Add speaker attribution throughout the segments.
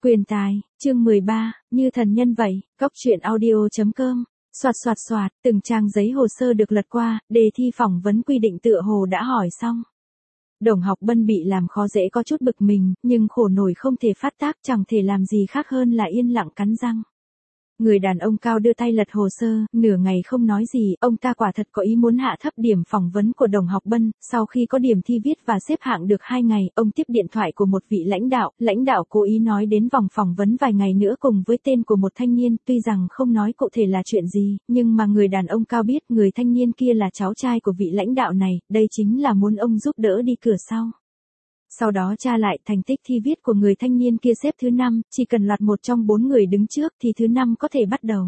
Speaker 1: Quyền tài, chương 13, như thần nhân vậy, Cóc truyện audio.com. Soạt soạt soạt, từng trang giấy hồ sơ được lật qua, đề thi phỏng vấn quy định tựa hồ đã hỏi xong. Đồng học Bân bị làm khó dễ có chút bực mình, nhưng khổ nổi không thể phát tác, chẳng thể làm gì khác hơn là yên lặng cắn răng. Người đàn ông cao đưa tay lật hồ sơ, nửa ngày không nói gì, ông ta quả thật có ý muốn hạ thấp điểm phỏng vấn của đồng học Bân. Sau khi có điểm thi viết và xếp hạng được 2 ngày, ông tiếp điện thoại của một vị lãnh đạo cố ý nói đến vòng phỏng vấn vài ngày nữa cùng với tên của một thanh niên, tuy rằng không nói cụ thể là chuyện gì, nhưng mà người đàn ông cao biết người thanh niên kia là cháu trai của vị lãnh đạo này, đây chính là muốn ông giúp đỡ đi cửa sau. Sau đó tra lại thành tích thi viết của người thanh niên kia xếp thứ 5, chỉ cần lọt một trong 4 người đứng trước thì thứ 5 có thể bắt đầu.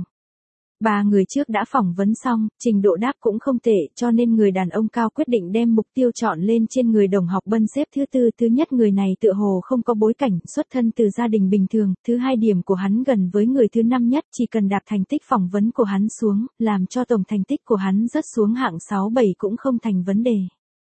Speaker 1: 3 người trước đã phỏng vấn xong, trình độ đáp cũng không tệ, cho nên người đàn ông cao quyết định đem mục tiêu chọn lên trên người đồng học Bân xếp thứ 4. Thứ nhất, người này tựa hồ không có bối cảnh, xuất thân từ gia đình bình thường. Thứ hai, điểm của hắn gần với người thứ 5 nhất, chỉ cần đạp thành tích phỏng vấn của hắn xuống, làm cho tổng thành tích của hắn rớt xuống hạng 6-7 cũng không thành vấn đề.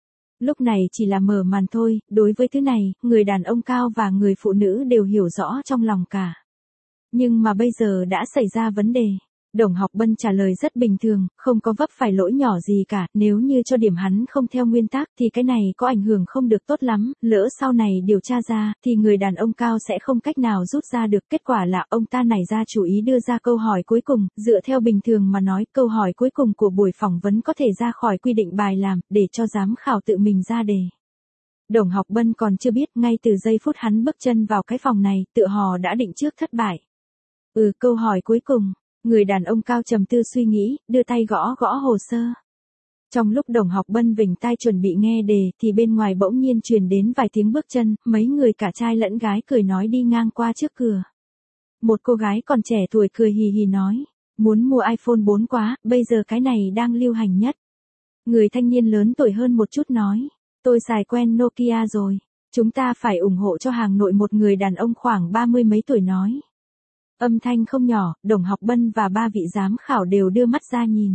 Speaker 1: Lúc này chỉ là mở màn thôi, đối với thứ này, người đàn ông cao và người phụ nữ đều hiểu rõ trong lòng cả. Nhưng mà bây giờ đã xảy ra vấn đề. Đồng học Bân trả lời rất bình thường, không có vấp phải lỗi nhỏ gì cả, nếu như cho điểm hắn không theo nguyên tắc thì cái này có ảnh hưởng không được tốt lắm, lỡ sau này điều tra ra thì người đàn ông cao sẽ không cách nào rút ra được. Kết quả là ông ta nảy ra chủ ý đưa ra câu hỏi cuối cùng, dựa theo bình thường mà nói, câu hỏi cuối cùng của buổi phỏng vấn có thể ra khỏi quy định bài làm, để cho giám khảo tự mình ra đề. Đồng học Bân còn chưa biết, ngay từ giây phút hắn bước chân vào cái phòng này, tựa hồ đã định trước thất bại. Câu hỏi cuối cùng. Người đàn ông cao trầm tư suy nghĩ, đưa tay gõ gõ hồ sơ. Trong lúc đồng học Bân vểnh tai chuẩn bị nghe đề, thì bên ngoài bỗng nhiên truyền đến vài tiếng bước chân, mấy người cả trai lẫn gái cười nói đi ngang qua trước cửa. Một cô gái còn trẻ tuổi cười hì hì nói, muốn mua iPhone 4 quá, bây giờ cái này đang lưu hành nhất. Người thanh niên lớn tuổi hơn một chút nói, tôi xài quen Nokia rồi, chúng ta phải ủng hộ cho hàng nội. Một người đàn ông khoảng 30 mấy tuổi nói. Âm thanh không nhỏ, đồng học Bân và 3 vị giám khảo đều đưa mắt ra nhìn.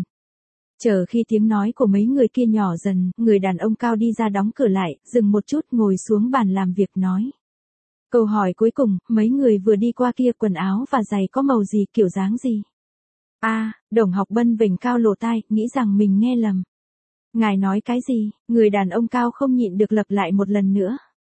Speaker 1: Chờ khi tiếng nói của mấy người kia nhỏ dần, người đàn ông cao đi ra đóng cửa lại, dừng một chút ngồi xuống bàn làm việc nói. Câu hỏi cuối cùng, mấy người vừa đi qua kia quần áo và giày có màu gì, kiểu dáng gì? Đồng học Bân vểnh cao lỗ tai, nghĩ rằng mình nghe lầm. Ngài nói cái gì? Người đàn ông cao không nhịn được lặp lại một lần nữa.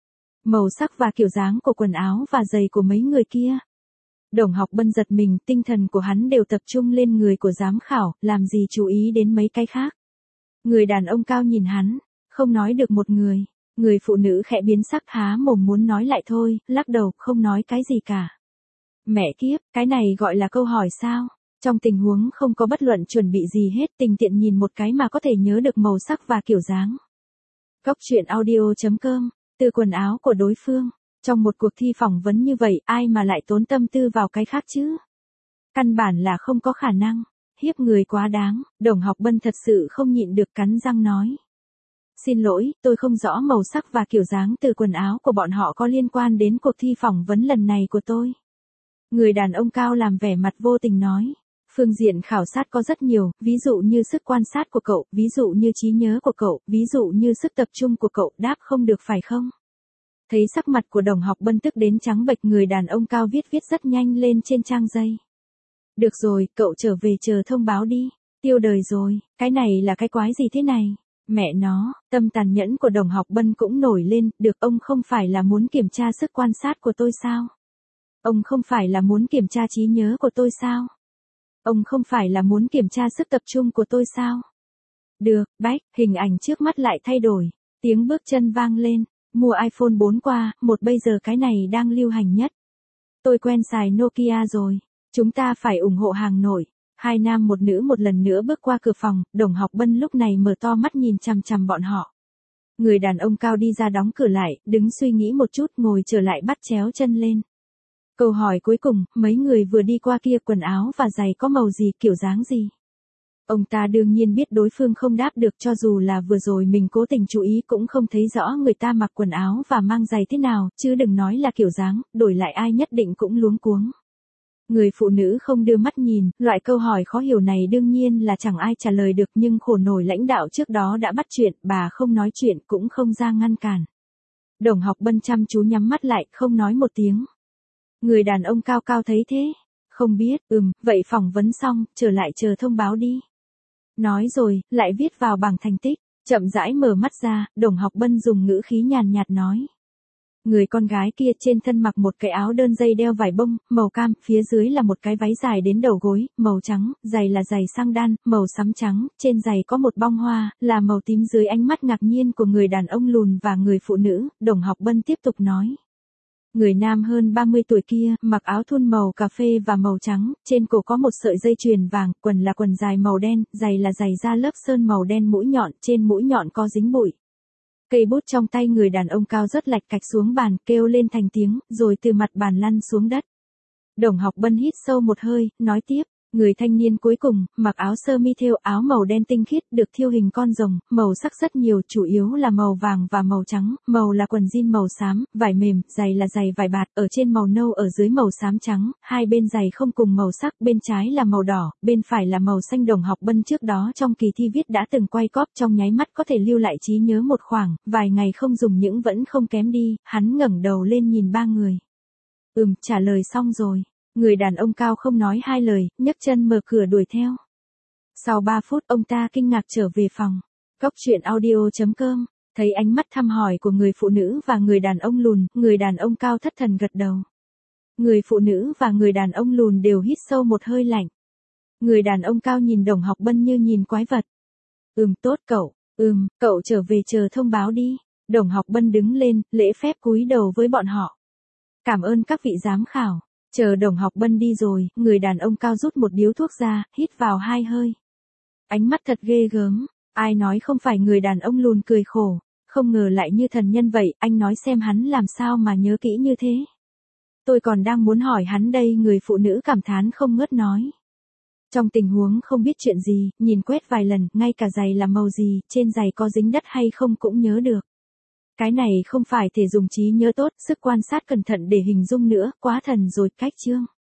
Speaker 1: Màu sắc và kiểu dáng của quần áo và giày của mấy người kia. Đồng học Bân giật mình, tinh thần của hắn đều tập trung lên người của giám khảo, làm gì chú ý đến mấy cái khác. Người đàn ông cao nhìn hắn, không nói được một người. Người phụ nữ khẽ biến sắc há mồm muốn nói lại thôi, lắc đầu, không nói cái gì cả. Mẹ kiếp, cái này gọi là câu hỏi sao? Trong tình huống không có bất luận chuẩn bị gì hết, tình tiện nhìn một cái mà có thể nhớ được màu sắc và kiểu dáng. Cóc truyện audio.com, từ quần áo của đối phương. Trong một cuộc thi phỏng vấn như vậy, ai mà lại tốn tâm tư vào cái khác chứ? Căn bản là không có khả năng. Hiếp người quá đáng. Đồng học Bân thật sự không nhịn được cắn răng nói. Xin lỗi, tôi không rõ màu sắc và kiểu dáng từ quần áo của bọn họ có liên quan đến cuộc thi phỏng vấn lần này của tôi. Người đàn ông cao làm vẻ mặt vô tình nói. Phương diện khảo sát có rất nhiều, ví dụ như sức quan sát của cậu, ví dụ như trí nhớ của cậu, ví dụ như sức tập trung của cậu, đáp không được phải không? Thấy sắc mặt của đồng học Bân tức đến trắng bệch, người đàn ông cao viết rất nhanh lên trên trang giấy. Được rồi, cậu trở về chờ thông báo đi. Tiêu đời rồi, cái này là cái quái gì thế này? Mẹ nó, tâm tàn nhẫn của đồng học Bân cũng nổi lên, được, ông không phải là muốn kiểm tra sức quan sát của tôi sao? Ông không phải là muốn kiểm tra trí nhớ của tôi sao? Ông không phải là muốn kiểm tra sức tập trung của tôi sao? Được, bách, hình ảnh trước mắt lại thay đổi, tiếng bước chân vang lên. Mua iPhone 4 qua, bây giờ cái này đang lưu hành nhất. Tôi quen xài Nokia rồi. Chúng ta phải ủng hộ hàng nội. 2 nam một nữ một lần nữa bước qua cửa phòng, đồng học Bân lúc này mở to mắt nhìn chằm chằm bọn họ. Người đàn ông cao đi ra đóng cửa lại, đứng suy nghĩ một chút ngồi trở lại bắt chéo chân lên. Câu hỏi cuối cùng, mấy người vừa đi qua kia quần áo và giày có màu gì, kiểu dáng gì? Ông ta đương nhiên biết đối phương không đáp được, cho dù là vừa rồi mình cố tình chú ý cũng không thấy rõ người ta mặc quần áo và mang giày thế nào, chứ đừng nói là kiểu dáng, đổi lại ai nhất định cũng luống cuống. Người phụ nữ không đưa mắt nhìn, loại câu hỏi khó hiểu này đương nhiên là chẳng ai trả lời được, nhưng khổ nổi lãnh đạo trước đó đã bắt chuyện, bà không nói chuyện cũng không ra ngăn cản. Đồng học Bân chăm chú nhắm mắt lại, không nói một tiếng. Người đàn ông cao cao thấy thế. Không biết, vậy phỏng vấn xong, trở lại chờ thông báo đi. Nói rồi, lại viết vào bảng thành tích, chậm rãi mở mắt ra, Đồng Học Bân dùng ngữ khí nhàn nhạt nói. Người con gái kia trên thân mặc một cái áo đơn dây đeo vải bông, màu cam, phía dưới là một cái váy dài đến đầu gối, màu trắng, giày là giày sang đan, màu xám trắng, trên giày có một bông hoa, là màu tím. Dưới ánh mắt ngạc nhiên của người đàn ông lùn và người phụ nữ, Đồng Học Bân tiếp tục nói. Người nam hơn 30 tuổi kia, mặc áo thun màu cà phê và màu trắng, trên cổ có một sợi dây chuyền vàng, quần là quần dài màu đen, giày là giày da lớp sơn màu đen mũi nhọn, trên mũi nhọn có dính bụi. Cây bút trong tay người đàn ông cao rất lạch cạch xuống bàn, kêu lên thành tiếng, rồi từ mặt bàn lăn xuống đất. Đồng Học Bân hít sâu một hơi, nói tiếp. Người thanh niên cuối cùng, mặc áo sơ mi thêu áo màu đen tinh khiết, được thêu hình con rồng, màu sắc rất nhiều, chủ yếu là màu vàng và màu trắng, màu là quần jean màu xám, vải mềm, giày là giày vải bạt, ở trên màu nâu ở dưới màu xám trắng, hai bên giày không cùng màu sắc, bên trái là màu đỏ, bên phải là màu xanh. Đồng Học Bân trước đó trong kỳ thi viết đã từng quay cóp, trong nháy mắt có thể lưu lại trí nhớ một khoảng, vài ngày không dùng những vẫn không kém đi, hắn ngẩng đầu lên nhìn ba người. Trả lời xong rồi. Người đàn ông cao không nói hai lời, nhấc chân mở cửa đuổi theo. Sau 3 phút ông ta kinh ngạc trở về phòng. Cóc truyện audio.com, thấy ánh mắt thăm hỏi của người phụ nữ và người đàn ông lùn, người đàn ông cao thất thần gật đầu. Người phụ nữ và người đàn ông lùn đều hít sâu một hơi lạnh. Người đàn ông cao nhìn Đồng Học Bân như nhìn quái vật. Tốt cậu, cậu trở về chờ thông báo đi. Đồng Học Bân đứng lên, lễ phép cúi đầu với bọn họ. Cảm ơn các vị giám khảo. Chờ Đồng Học Bân đi rồi, người đàn ông cao rút một điếu thuốc ra, hít vào 2 hơi. Ánh mắt thật ghê gớm, ai nói không phải. Người đàn ông lùn cười khổ, không ngờ lại như thần nhân vậy, anh nói xem hắn làm sao mà nhớ kỹ như thế. Tôi còn đang muốn hỏi hắn đây. Người phụ nữ cảm thán không ngớt nói. Trong tình huống không biết chuyện gì, nhìn quét vài lần, ngay cả giày là màu gì, trên giày có dính đất hay không cũng nhớ được. Cái này không phải thể dùng trí nhớ tốt, sức quan sát cẩn thận để hình dung nữa, quá thần rồi. Cách chương.